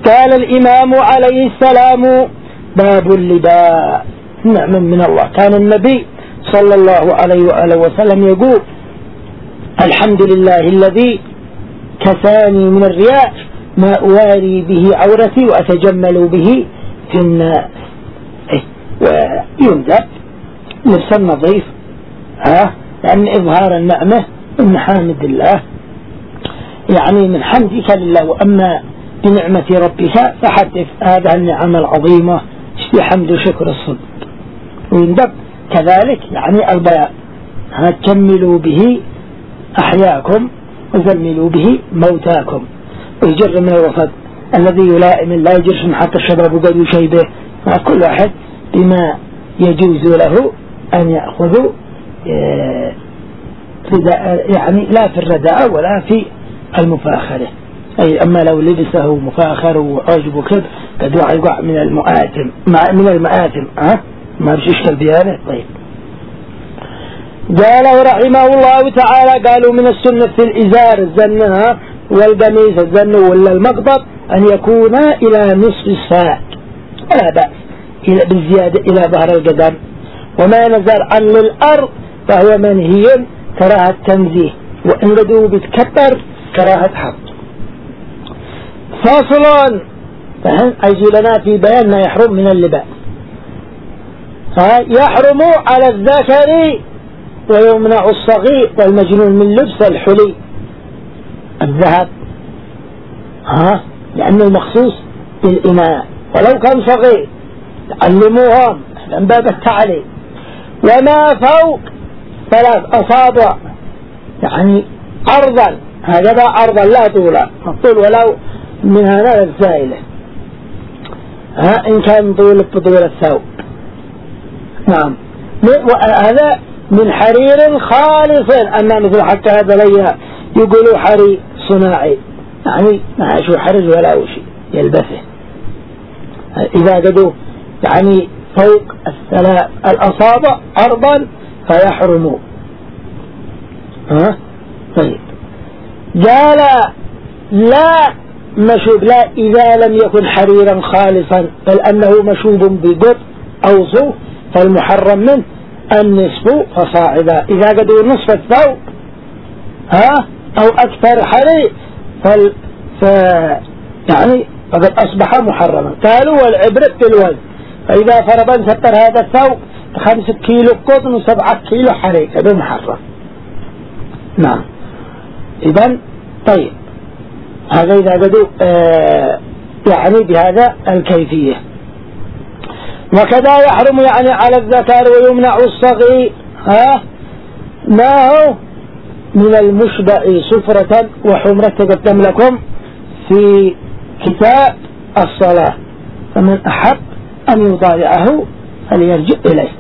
قال الإمام عليه السلام: باب اللباء نعم من الله. كان النبي صلى الله عليه وآله وسلم يقول: الحمد لله الذي كساني من الرياء ما أواري به عورتي وأتجمل به في الناس. ويندب لبس النظيف لأن إظهار النعمة من حامد الله، يعني من حمدك لله. وأما بنعمة ربك فحدث هذا النعم العظيمة بحمد وشكر الصدق. ويندب كذلك يعني البيان: تجملوا به أحياكم وزملوا به موتاكم. ويجر من الوفد الذي يلائم لا يجرش من حتى الشباب وقد يشيبه، كل واحد بما يجوز له أن يأخذ، يعني لا في الرداء ولا في المفاخرة. أي أما لو لبسه مفاخر وعجب كذا قد يقع من المآثم ما بشيش البيانة. طيب، قال رحمه الله تعالى: قالوا من السنة في الإزار الزنة والقميص الزن ولا المقبض أن يكون إلى نصف الساق ولا بأس بالزيادة إلى ظهر القدم، وما نزل عن للأرض فهو منهي كراهة تنزيه، وإن قدوا بتكبر كراهة حق. فاصل أيجي لنا في بيان ما يحرم من اللباس. يحرم على الذكر ويمنع الصغير والمجنون من لبس الحلي الذهب لأنه مخصوص بالإناء، ولو كان صغير علموهم من باب التعليم. وما فوق 3 أصابع يعني عرضا، هكذا عرضا لا طولا، الطول ولو من هنا الزائلة إن كان طول بطول الثوب. نعم، هذا من حرير خالص. أما مثل حتى هذا لي يقولوا حرير صناعي، يعني ما شو حرير ولا شيء يلبسه. إذا قدوا يعني فوق 3 الأصابع عرضا فيحرموا. طيب، قال: لا مشوب، لا إذا لم يكن حريرا خالصا بل أنه مشوب بقط أو صوف فالمحرم منه النصف فصاعدا. إذا قدوا نصف الثوب أو أكثر حرير يعني فقد أصبح محرما. قالوا: والعبرة بالوزن، فإذا فرضا ستر هذا الثوب 5 كيلو قطن و7 كيلو حرير هذا محرم. نعم، إذن طيب، هذا إذا قدوا يعني بهذا الكيفية. وكذا يحرم يعني على الذكر ويمنع الصغير ما هو من المشبع صفرة وحمرة تقدم لكم في كتاب الصلاة، فمن أحب أن يطالعه فليرجع إليه،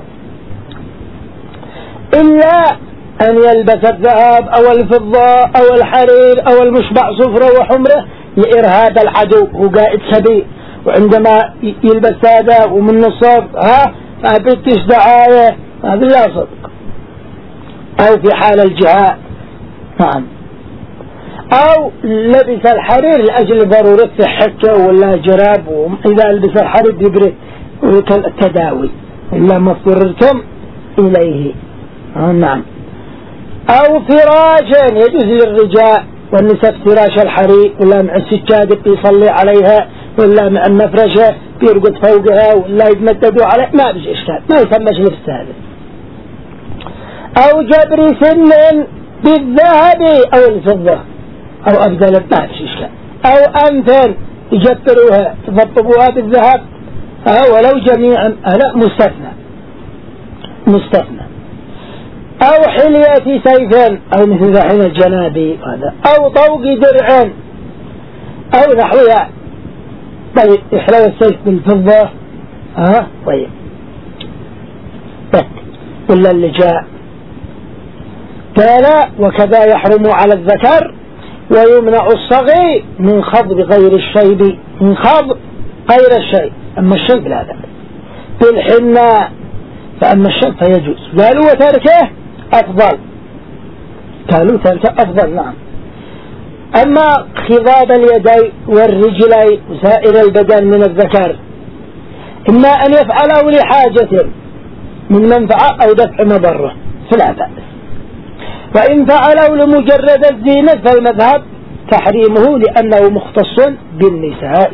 إلا أن يلبس الذهب أو الفضة أو الحرير أو المشبع صفرة وحمرة لإرهاب العدو، هو قائد كبير، وعندما يلبس هذا ومن الصف فبتش دعاية هذا لا صدق. أو في حال الجهاد. نعم، أو لبس الحرير لأجل ضرورة صحته ولا جراب، وإذا لبس الحرير يبرد التداوي إلا ما اضطررتم إليه. نعم، أو فراش يجوز للرجال والنساء فراش الحرير، ولا مع السجادة يصلي عليها، ولا مع المفرشة بيرقد فوقها، ولا يتمددوا عليه، ما بيش إشكال، ما يسمىش لبس هذا. أو جبر سن بالذهب أو الفضة أو أبدل، ما بيش إشكال. أو أنفا يجبروها تفطبوها بالذهب ولو جميعا، لا مستثنى. أو حلية سيفا أو مثل حين الجنابي هذا، أو طوق درع أو نحوها. طيب، إحلال السيف بالفضة طيب، ولا اللجاء. قال: وكذا يحرم على الذكر ويمنع الصغير من خضب غير الشيب، من خضب غير الشيب، أما الشيب لا ذلك بالحناء، فأما الشيب فيجوز. قالوا: وتركه أفضل، قالوا تركه أفضل. نعم، أما خضاب اليدين والرجلين وسائر البدن من الذكر إما أن يفعله لحاجة من منفعة أو دفع مضرة فلا بأس، وإن فعله لمجرد الزينة فالمذهب تحريمه لأنه مختص بالنساء.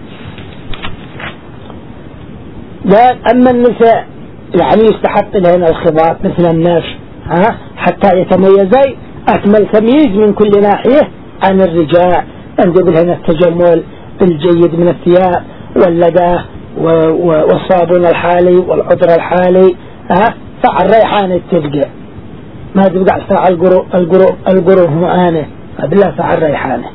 أما النساء يعني يستحق لهن الخضاب مثل الناس حتى يتميزي أكمل تمييز من كل ناحية عن الرجال، أنجب لهن التجمل الجيد من الثياب واللداه والصابون الحالي والعطر الحالي فعل ريحانة تلقى ما تبقى ساعة القروف مؤانة بالله فعل ريحانة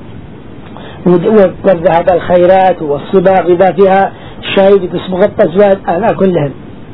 والذهب الخيرات والصباغ إذا فيها شاي بتصبغ التزواد أنا كلهم.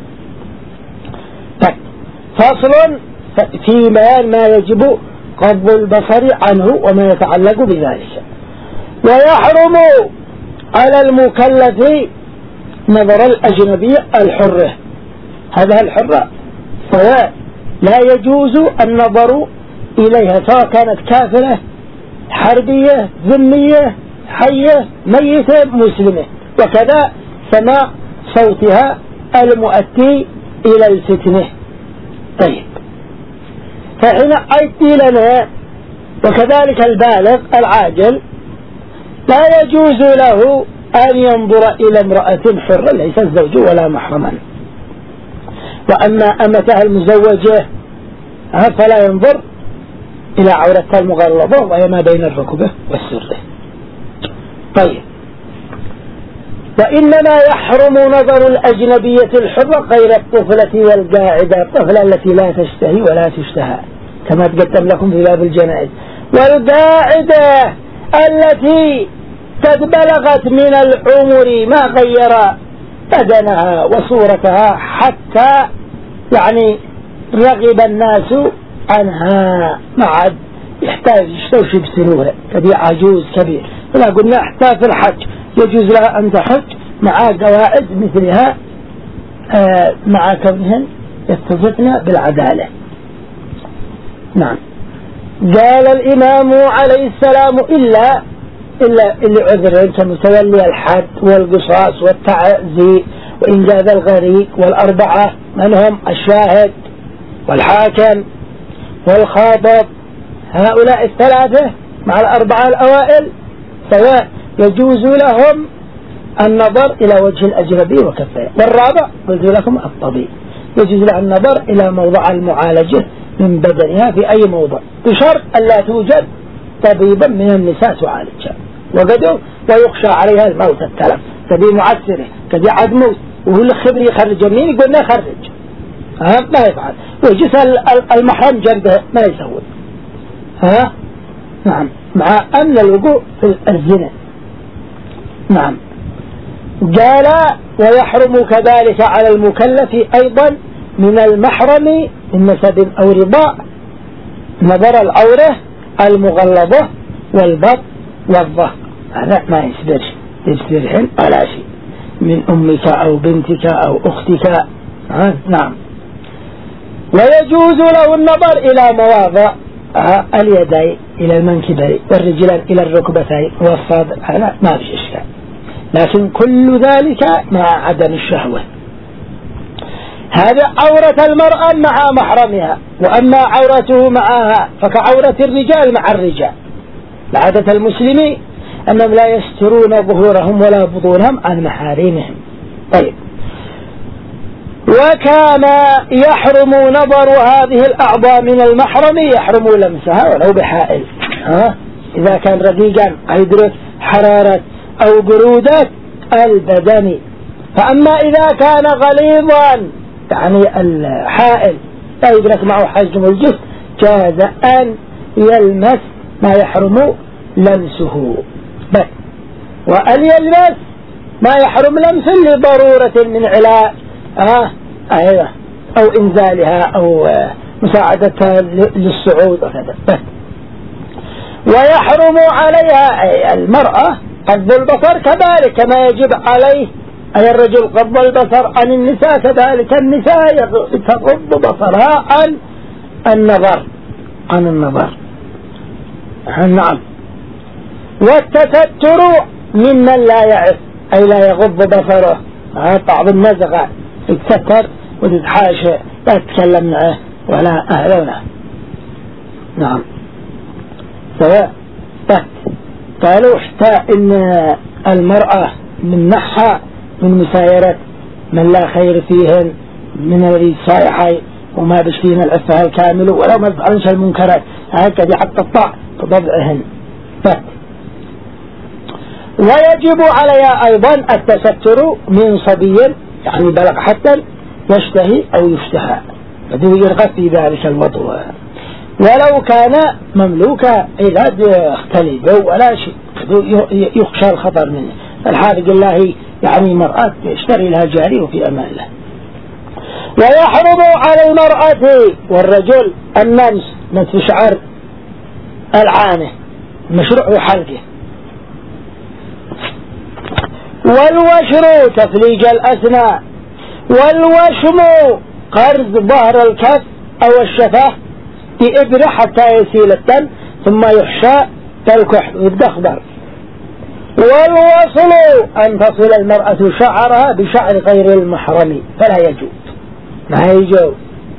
فاصل في بيان ما يجب غض البصر عنه وما يتعلق بذلك. ويحرم على المكلف نظر الأجنبية الحرة، هذا الحرة سواء لا يجوز النظر إليها سواء كانت كافرة حربية ذمية حية ميتة مسلمة، وكذا سماع صوتها المؤدي إلى الفتنة. طيب فحين أيدي لنا وكذلك البالغ العاجل لا يجوز له أن ينظر إلى امرأة حرة ليس الزوج ولا محرما، وأما أمتها المزوجة فلا ينظر إلى عورتها المغلظة وهي ما بين الركبة والسرة. طيب وإنما يحرم نظر الأجنبية الحرة غير الطفلة والقاعدة، الطفلة التي لا تشتهي ولا تشتهى كما تقدم لكم في باب الجنائز، والقاعدة التي قد بلغت من العمر ما غير بدنها وصورتها حتى يعني رغب الناس عنها ما عاد يحتاج يستوشب سنوها كبير عجوز كبير، فلا قلنا حتى في الحج يجوز لها أن تحج مع قواعد مثلها مع كونهن يتصفن بالعدالة. نعم. قال الإمام عليه السلام إلا اللي عذرين كمتولي الحد والقصاص والتعزي وإنجاز الغريق والأربعة من هم الشاهد والحاكم والخاطب، هؤلاء الثلاثة مع الأربعة الأوائل سواء يجوز لهم النظر إلى وجه الأجنبي وكفيه. والرابع قلت لكم الطبيب يجوز له النظر إلى موضع المعالجة من بدنها في أي موضع بشرط ألا توجد طبيبا من النساء تعالجها ويخشى عليها الموت التلف كذي معسره كذي عد موت وهو الخبر يخرج مين يقولنا خرج ما يفعل ويجلس المحرم جنبه ما يسوي نعم مع أن الوقوع في الزنا. نعم. قال ويحرم كذلك على المكلف أيضا من المحرم من نسب أو رضاء نظر العورة المغلظة والبط والظهر، هذا ما يصبرهن ولا شيء من أمك أو بنتك أو أختك. نعم. ويجوز له النظر إلى مواضع اليدين إلى المنكبين والرجلين إلى الركبتين والصدر، هذا ما في إشكال، لكن كل ذلك مع عدم الشهوة. هذا عورة المرأة مع محرمها، وأما عورته معها فكعورة الرجال مع الرجال. العادة المسلمين أنهم لا يسترون ظهورهم ولا بطونهم عن محارمهم. طيب وكان يحرم نظر هذه الأعضاء من المحرم يحرم لمسها ولو بحائل إذا كان رقيقا يدرك حرارة أو برودة البدن. فأما إذا كان غليظا يعني الحائل لا يدرك معه حجم الجسم جاز أن يلمس ما يحرم لمسه بس، وأن يلمس ما يحرم لمسه لضرورة من علاج أو إنزالها أو مساعدتها للصعود وكذا. ويحرم عليها أي المرأة غض البصر كذلك كما يجب عليه أي الرجل غض البصر عن النساء، كذلك النساء تغض بصرها عن النظر. نعم. والتستر ممن لا يعف أي لا يغض بصره، بعض النزغة يتستر وتتحاشى لا تتكلم معه ولا أهلونه. نعم سواء. قالوا حتى إن المرأة منحها من مسايرة من لا خير فيهن من الذي صايحي وما بشتين العفة الكامل ولو ما تفعلنش المنكرات هكذا حتى الطاع بضبعهن. ويجب عليها أيضا التستر من صبي يعني بلغ حتى يشتهي أو يشتهى فده يرغب في ذلك الوضع، ولو كان مملوكا إذا اختلف ولا شيء يخشى الخطر منه. الحافظ الله يعني مرأة يشتري لها جاري وفي أمان الله. ويحرم على المرأة والرجل النمس نتف شعر العانة مشروع حلقه، والوشر تفليج الأسنان، والوشم قرض ظهر الكف أو الشفاه بإبرة حتى يسيل الدم ثم يحشى كالكحل والدخبر. والوصل أن تصل المرأة شعرها بشعر غير المحرم فلا يجوز، ما يجوز.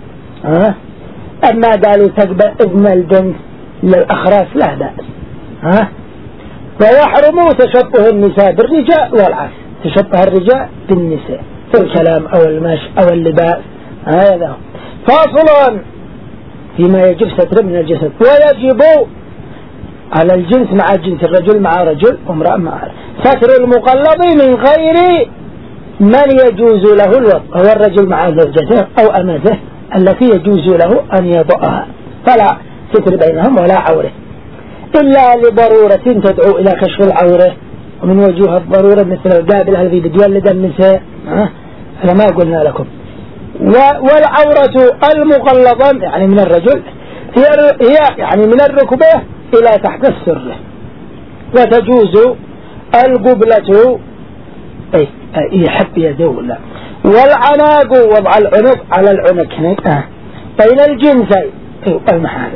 أما قالوا تقبل إذن البنت للأخراس لا بأس. ويحرم تشبه النساء بالرجال والعكس، تشبه الرجال بالنساء في الكلام أو المشي أو اللباس. هذا فاصل فيما يجب ستر من الجسد. ويجب على الجنس مع جنس، الرجل مع رجل وامرأة مع ستر المقلب من غير من يجوز له الوضع، هو الرجل مع زوجته أو أمته التي يجوز له أن يضعها، فلا ستر بينهم ولا عورة إلا لضرورة تدعو إلى كشف العورة، ومن وجوه الضرورة مثل القابل الذي بيولد النساء هذا ما قلنا لكم. والعورة المغلظة يعني من الرجل هي يعني من الركبة إلى تحت السرة، وتجوز القبلة يحب يدول. والعناق وضع العنق على العنق بين الجنسين المحارم.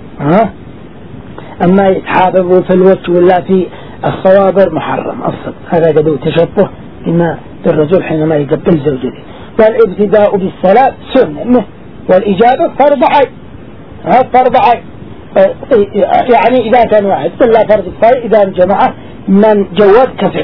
أما يتحاببوا في الوجه ولا في الصوابر محرم أصلا، هذا قدو تشبه إما بالرجل حينما يقبل زوجته. والابتداء بالسلام سنة، والإجابة فرض عين. فرض عين يعني إذا كان واحد إلا فرض كفاية إذا جمع من جواب كفر.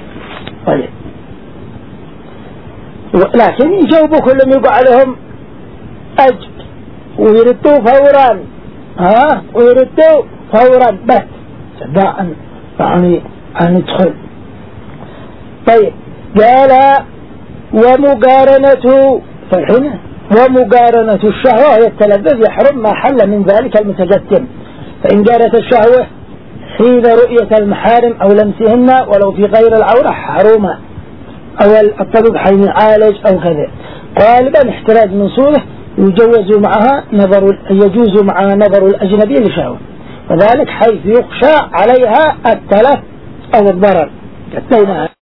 لكن يجاوبوا كلهم يقع عليهم أجر ويردوا فورا. ويردوا فورا بس سباء يعني أن يدخل. طيب قال ومقارنة فالحين ومقارنة الشهوة هي التلذذ يحرم ما حل من ذلك المتقدم، فإن جارت الشهوة حين رؤية المحارم أو لمسهن ولو في غير العورة حرمة، أو الطبيب حين يعالج أو كذا. غالبا احتراز من صوره يجوز معها نظر الأجنبي لشهوة، وذلك حيث يخشى عليها التلف أو الضرر.